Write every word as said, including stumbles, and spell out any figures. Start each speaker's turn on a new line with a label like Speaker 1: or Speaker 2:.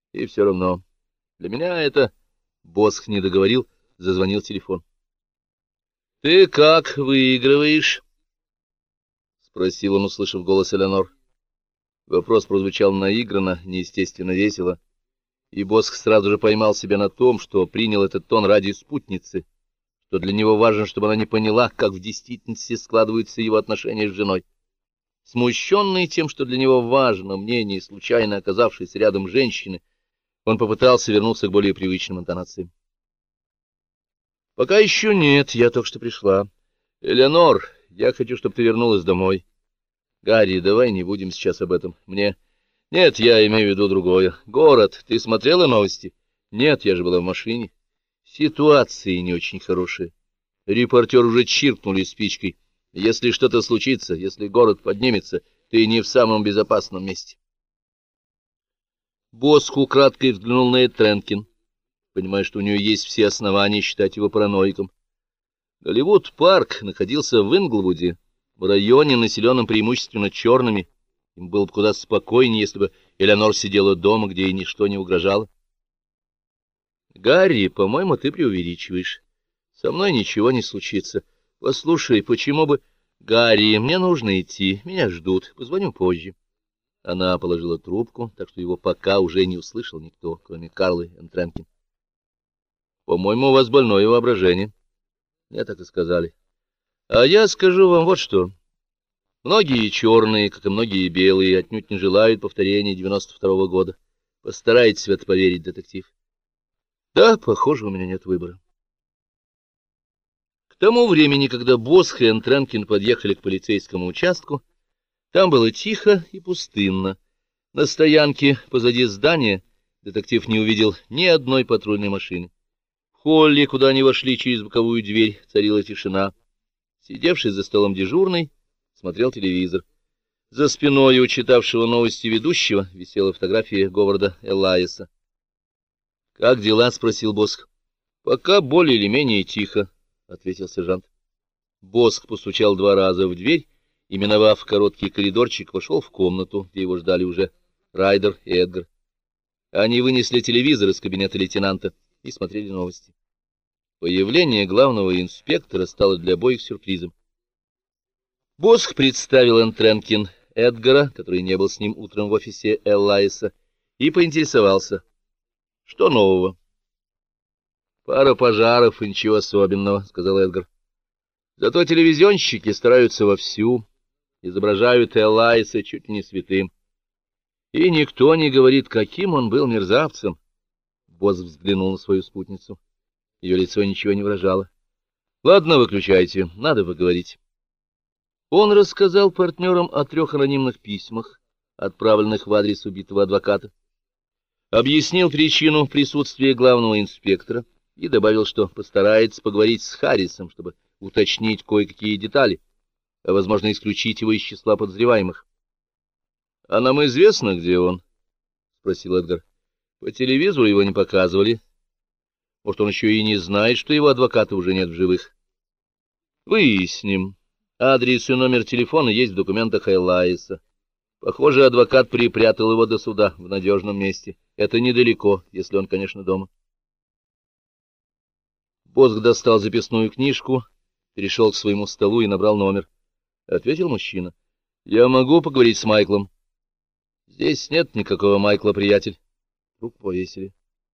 Speaker 1: И все равно. Для меня это... Босх не договорил, зазвонил телефон. — Ты как выигрываешь? — спросил он, услышав голос Элеонор. Вопрос прозвучал наигранно, неестественно весело, и Босх сразу же поймал себя на том, что принял этот тон ради спутницы, что для него важно, чтобы она не поняла, как в действительности складываются его отношения с женой. Смущенный тем, что для него важно мнение случайно оказавшейся рядом женщины, он попытался вернуться к более привычным интонациям. — Пока еще нет, я только что пришла. — Элеонор, я хочу, чтобы ты вернулась домой. — Гарри, давай не будем сейчас об этом. Мне... — Нет, я имею в виду другое. Город, ты смотрела новости? — Нет, я же была в машине. Ситуации не очень хорошие. Репортер уже чиркнули спичкой. Если что-то случится, если город поднимется, ты не в самом безопасном месте. Босх украдкой взглянул на Этренкин, понимая, что у нее есть все основания считать его параноиком. Голливуд-парк находился в Инглвуде, в районе, населенном преимущественно черными. Им было бы куда спокойнее, если бы Элеонор сидела дома, где ей ничто не угрожало. — Гарри, по-моему, ты преувеличиваешь. Со мной ничего не случится. Послушай, почему бы... — Гарри, мне нужно идти, меня ждут, позвоню позже. Она положила трубку, так что его пока уже не услышал никто, кроме Карлы Энтренкин. — По-моему, у вас больное воображение. Мне так и сказали. А я скажу вам вот что. Многие черные, как и многие белые, отнюдь не желают повторения девяносто второго года. Постарайтесь в это поверить, детектив. Да, похоже, у меня нет выбора. К тому времени, когда Босх и Энтренкин подъехали к полицейскому участку, там было тихо и пустынно. На стоянке позади здания детектив не увидел ни одной патрульной машины. В холле, куда они вошли через боковую дверь, царила тишина. Сидевший за столом дежурный смотрел телевизор. За спиной у читавшего новости ведущего висела фотография Говарда Эллайса. — Как дела? — спросил Босх. — Пока более или менее тихо, — ответил сержант. Босх постучал два раза в дверь и, миновав короткий коридорчик, вошел в комнату, где его ждали уже Райдер и Эдгар. Они вынесли телевизор из кабинета лейтенанта и смотрели новости. Появление главного инспектора стало для обоих сюрпризом. Босх представил Энтренкин Эдгара, который не был с ним утром в офисе Эллайса, и поинтересовался, что нового. — Пара пожаров и ничего особенного, — сказал Эдгар. — Зато телевизионщики стараются вовсю, изображают Эллайса чуть ли не святым. И никто не говорит, каким он был мерзавцем. Босх взглянул на свою спутницу. Ее лицо ничего не выражало. — Ладно, выключайте, надо поговорить. Он рассказал партнерам о трех анонимных письмах, отправленных в адрес убитого адвоката, объяснил причину присутствия главного инспектора и добавил, что постарается поговорить с Харрисом, чтобы уточнить кое-какие детали, а, возможно, исключить его из числа подозреваемых. — А нам известно, где он? — спросил Эдгар. — По телевизору его не показывали. Может, он еще и не знает, что его адвоката уже нет в живых. — Выясним. Адрес и номер телефона есть в документах Эллайса. Похоже, адвокат припрятал его до суда в надежном месте. Это недалеко, если он, конечно, дома. Босх достал записную книжку, перешел к своему столу и набрал номер. Ответил мужчина. — Я могу поговорить с Майклом? — Здесь нет никакого Майкла, приятель. Трубку повесили.